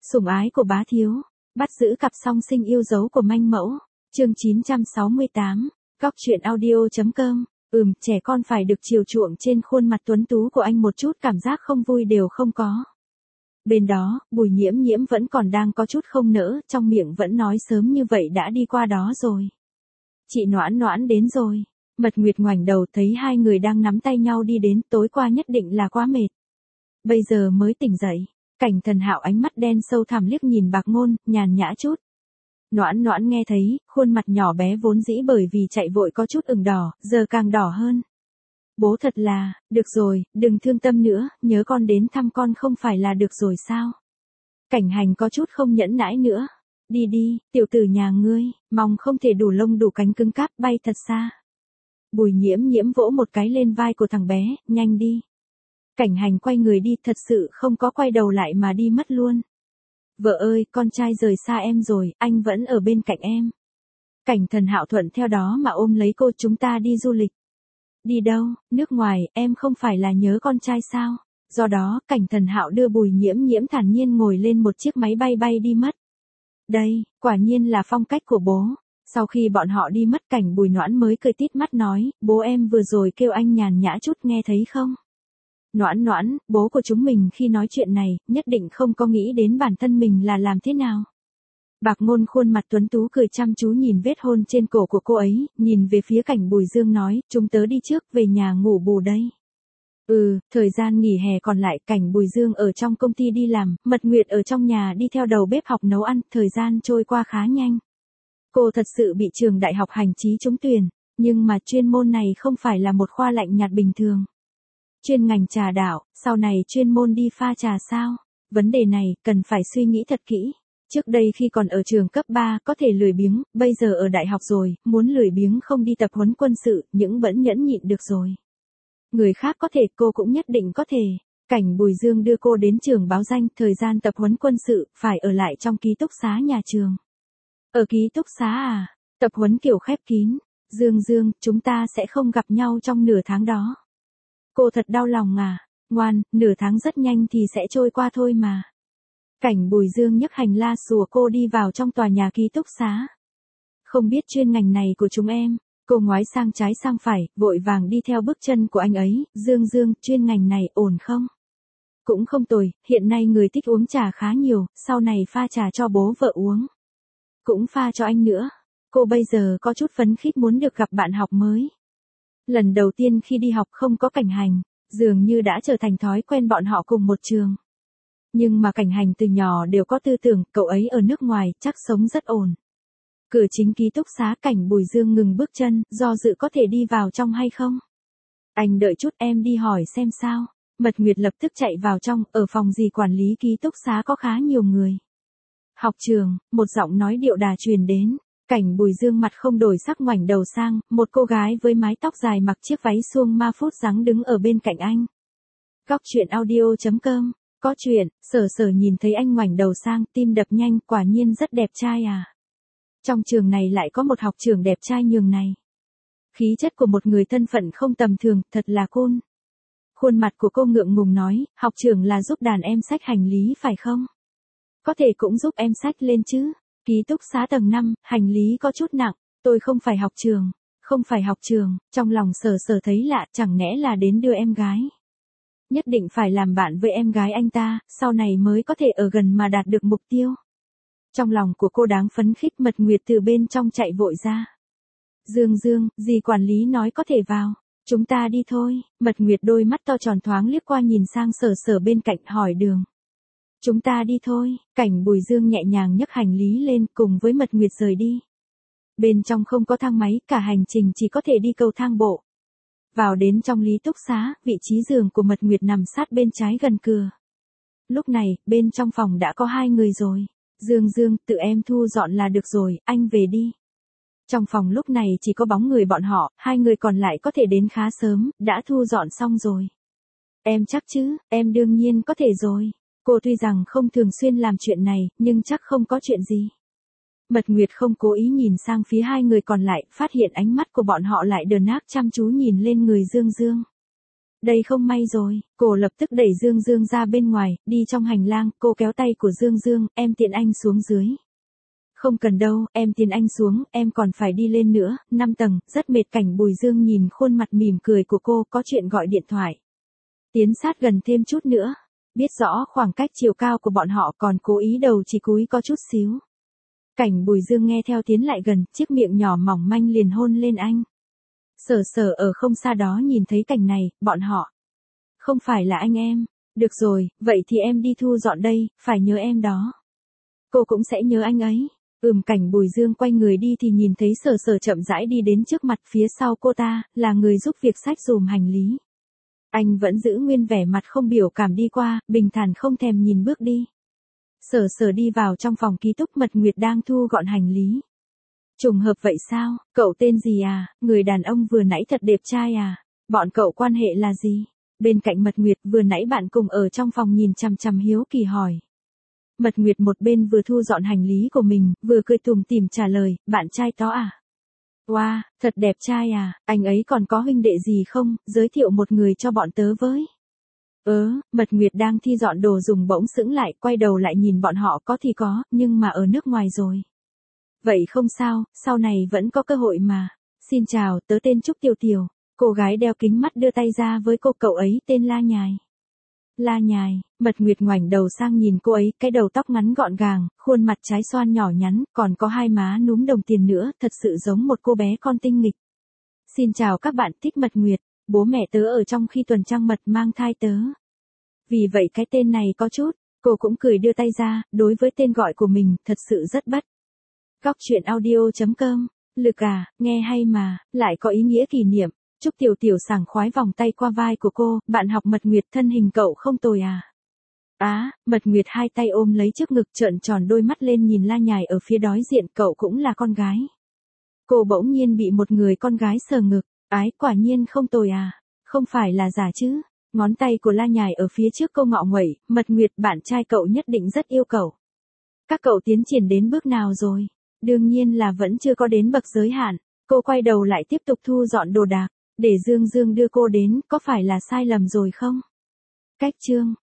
Sủng ái của bá thiếu, bắt giữ cặp song sinh yêu dấu của manh mẫu, chương 968, Góc truyện audio.com. Trẻ con phải được chiều chuộng, trên khuôn mặt tuấn tú của anh một chút cảm giác không vui đều không có. Bên đó, Bùi Nhiễm Nhiễm vẫn còn đang có chút không nỡ, trong miệng vẫn nói sớm như vậy đã đi qua đó rồi. Chị Noãn Noãn đến rồi. Mật Nguyệt ngoảnh đầu thấy hai người đang nắm tay nhau đi đến, tối qua nhất định là quá mệt. Bây giờ mới tỉnh dậy. Cảnh Thần Hạo ánh mắt đen sâu thẳm liếc nhìn Bạc Ngôn, nhàn nhã chút. Noãn Noãn nghe thấy, khuôn mặt nhỏ bé vốn dĩ bởi vì chạy vội có chút ửng đỏ, giờ càng đỏ hơn. Bố thật là, được rồi, đừng thương tâm nữa, nhớ con đến thăm con không phải là được rồi sao? Cảnh Hành có chút không nhẫn nãi nữa. Đi đi, tiểu tử nhà ngươi, mong không thể đủ lông đủ cánh cứng cáp bay thật xa. Bùi Nhiễm Nhiễm vỗ một cái lên vai của thằng bé, nhanh đi. Cảnh Hành quay người đi, thật sự không có quay đầu lại mà đi mất luôn. Vợ ơi, con trai rời xa em rồi, anh vẫn ở bên cạnh em. Cảnh Thần Hạo thuận theo đó mà ôm lấy cô, chúng ta đi du lịch. Đi đâu, nước ngoài, em không phải là nhớ con trai sao? Do đó, Cảnh Thần Hạo đưa Bùi Nhiễm Nhiễm thản nhiên ngồi lên một chiếc máy bay bay đi mất. Đây, quả nhiên là phong cách của bố. Sau khi bọn họ đi mất, Cảnh Bùi Noãn mới cười tít mắt nói, bố em vừa rồi kêu anh nhàn nhã chút nghe thấy không? Noãn Noãn, bố của chúng mình khi nói chuyện này, nhất định không có nghĩ đến bản thân mình là làm thế nào. Bạc Ngôn khuôn mặt tuấn tú cười chăm chú nhìn vết hôn trên cổ của cô ấy, nhìn về phía Cảnh Bùi Dương nói, chúng tớ đi trước, về nhà ngủ bù đây. Thời gian nghỉ hè còn lại, Cảnh Bùi Dương ở trong công ty đi làm, Mật Nguyệt ở trong nhà đi theo đầu bếp học nấu ăn, thời gian trôi qua khá nhanh. Cô thật sự bị trường đại học hành chí trúng tuyển, nhưng mà chuyên môn này không phải là một khoa lạnh nhạt bình thường. Chuyên ngành trà đạo, sau này chuyên môn đi pha trà sao? Vấn đề này, cần phải suy nghĩ thật kỹ. Trước đây khi còn ở trường cấp 3 có thể lười biếng, bây giờ ở đại học rồi, muốn lười biếng không đi tập huấn quân sự, những vẫn nhẫn nhịn được rồi. Người khác có thể, cô cũng nhất định có thể. Cảnh Bùi Dương đưa cô đến trường báo danh, thời gian tập huấn quân sự, phải ở lại trong ký túc xá nhà trường. Ở ký túc xá à? Tập huấn kiểu khép kín. Dương, chúng ta sẽ không gặp nhau trong nửa tháng đó. Cô thật đau lòng à? Ngoan, nửa tháng rất nhanh thì sẽ trôi qua thôi mà. Cảnh Bùi Dương nhấc hành la xùa cô đi vào trong tòa nhà ký túc xá. Không biết chuyên ngành này của chúng em. Cô ngoái sang trái sang phải, vội vàng đi theo bước chân của anh ấy. Dương, chuyên ngành này ổn không? Cũng không tồi, hiện nay người thích uống trà khá nhiều, sau này pha trà cho bố vợ uống. Cũng pha cho anh nữa. Cô bây giờ có chút phấn khích muốn được gặp bạn học mới. Lần đầu tiên khi đi học không có Cảnh Hành, dường như đã trở thành thói quen bọn họ cùng một trường. Nhưng mà Cảnh Hành từ nhỏ đều có tư tưởng, cậu ấy ở nước ngoài, chắc sống rất ổn. Cửa chính ký túc xá, Cảnh Bùi Dương ngừng bước chân, do dự có thể đi vào trong hay không? Anh đợi chút, em đi hỏi xem sao. Mật Nguyệt lập tức chạy vào trong, ở phòng gì quản lý ký túc xá có khá nhiều người. Học trường, một giọng nói điệu đà truyền đến. Cảnh Bùi Dương mặt không đổi sắc ngoảnh đầu sang, một cô gái với mái tóc dài mặc chiếc váy suông ma phút dáng đứng ở bên cạnh anh. Góc truyện audio.com. Có chuyện, Sở nhìn thấy anh ngoảnh đầu sang, tim đập nhanh, quả nhiên rất đẹp trai à. Trong trường này lại có một học trưởng đẹp trai nhường này. Khí chất của một người thân phận không tầm thường, thật là cool. Khuôn mặt của cô ngượng ngùng nói, học trưởng là giúp đàn em xách hành lý phải không? Có thể cũng giúp em xách lên chứ. Ký túc xá tầng 5, hành lý có chút nặng, tôi không phải học trường. Không phải học trường, trong lòng Sở thấy lạ, chẳng lẽ là đến đưa em gái. Nhất định phải làm bạn với em gái anh ta, sau này mới có thể ở gần mà đạt được mục tiêu. Trong lòng của cô đáng phấn khích. Mật Nguyệt từ bên trong chạy vội ra. Dương, dì quản lý nói có thể vào. Chúng ta đi thôi. Mật Nguyệt đôi mắt to tròn thoáng liếc qua nhìn sang Sở bên cạnh hỏi đường. Chúng ta đi thôi. Cảnh Bùi Dương nhẹ nhàng nhấc hành lý lên cùng với Mật Nguyệt rời đi. Bên trong không có thang máy, cả hành trình chỉ có thể đi cầu thang bộ. Vào đến trong ký túc xá, vị trí giường của Mật Nguyệt nằm sát bên trái gần cửa. Lúc này, bên trong phòng đã có hai người rồi. Dương, tự em thu dọn là được rồi, anh về đi. Trong phòng lúc này chỉ có bóng người bọn họ, hai người còn lại có thể đến khá sớm, đã thu dọn xong rồi. Em chắc chứ, em đương nhiên có thể rồi. Cô tuy rằng không thường xuyên làm chuyện này, nhưng chắc không có chuyện gì. Mật Nguyệt không cố ý nhìn sang phía hai người còn lại, phát hiện ánh mắt của bọn họ lại đờ nác chăm chú nhìn lên người Dương. Đây không may rồi, cô lập tức đẩy Dương Dương ra bên ngoài, đi trong hành lang, cô kéo tay của Dương Dương, em tiện anh xuống dưới. Không cần đâu, em tiện anh xuống, em còn phải đi lên nữa, 5 tầng, rất mệt. Cảnh Bùi Dương nhìn khuôn mặt mỉm cười của cô, có chuyện gọi điện thoại. Tiến sát gần thêm chút nữa, biết rõ khoảng cách chiều cao của bọn họ còn cố ý đầu chỉ cúi có chút xíu. Cảnh Bùi Dương nghe theo tiến lại gần, chiếc miệng nhỏ mỏng manh liền hôn lên anh. Sở Sở ở không xa đó nhìn thấy cảnh này, bọn họ. Không phải là anh em. Được rồi, vậy thì em đi thu dọn đây, phải nhớ em đó. Cô cũng sẽ nhớ anh ấy. Cảnh Bùi Dương quay người đi thì nhìn thấy Sở Sở chậm rãi đi đến trước mặt, phía sau cô ta, là người giúp việc xách dùm hành lý. Anh vẫn giữ nguyên vẻ mặt không biểu cảm đi qua, bình thản không thèm nhìn bước đi. Sở Sở đi vào trong phòng ký túc, Mật Nguyệt đang thu gọn hành lý. Trùng hợp vậy sao, cậu tên gì à, người đàn ông vừa nãy thật đẹp trai à, bọn cậu quan hệ là gì? Bên cạnh Mật Nguyệt vừa nãy bạn cùng ở trong phòng nhìn chằm chằm hiếu kỳ hỏi. Mật Nguyệt một bên vừa thu dọn hành lý của mình, vừa cười tủm tỉm trả lời, bạn trai đó à? Wow, thật đẹp trai à, anh ấy còn có huynh đệ gì không, giới thiệu một người cho bọn tớ với. Mật Nguyệt đang thi dọn đồ dùng bỗng sững lại, quay đầu lại nhìn bọn họ, có thì có, nhưng mà ở nước ngoài rồi. Vậy không sao, sau này vẫn có cơ hội mà. Xin chào, tớ tên Trúc Tiểu Tiểu. Cô gái đeo kính mắt đưa tay ra với cô, cậu ấy tên La Nhài. La Nhài, Mật Nguyệt ngoảnh đầu sang nhìn cô ấy, cái đầu tóc ngắn gọn gàng, khuôn mặt trái xoan nhỏ nhắn, còn có hai má núm đồng tiền nữa, thật sự giống một cô bé con tinh nghịch. Xin chào các bạn, thích Mật Nguyệt, bố mẹ tớ ở trong khi tuần trăng mật mang thai tớ. Vì vậy cái tên này có chút, cô cũng cười đưa tay ra, đối với tên gọi của mình, thật sự rất bất. Góc truyện audio.com, lực à, nghe hay mà, lại có ý nghĩa kỷ niệm. Trúc Tiểu Tiểu sảng khoái vòng tay qua vai của cô, bạn học Mật Nguyệt, thân hình cậu không tồi à. Mật Nguyệt hai tay ôm lấy trước ngực, trợn tròn đôi mắt lên nhìn La Nhài ở phía đối diện, cậu cũng là con gái. Cô bỗng nhiên bị một người con gái sờ ngực, quả nhiên không tồi à, không phải là giả chứ. Ngón tay của La Nhài ở phía trước cô ngọ nguậy, Mật Nguyệt, bạn trai cậu nhất định rất yêu cậu. Các cậu tiến triển đến bước nào rồi? Đương nhiên là vẫn chưa có đến bậc giới hạn. Cô quay đầu lại tiếp tục thu dọn đồ đạc, để Dương Dương đưa cô đến, có phải là sai lầm rồi không? Cách chương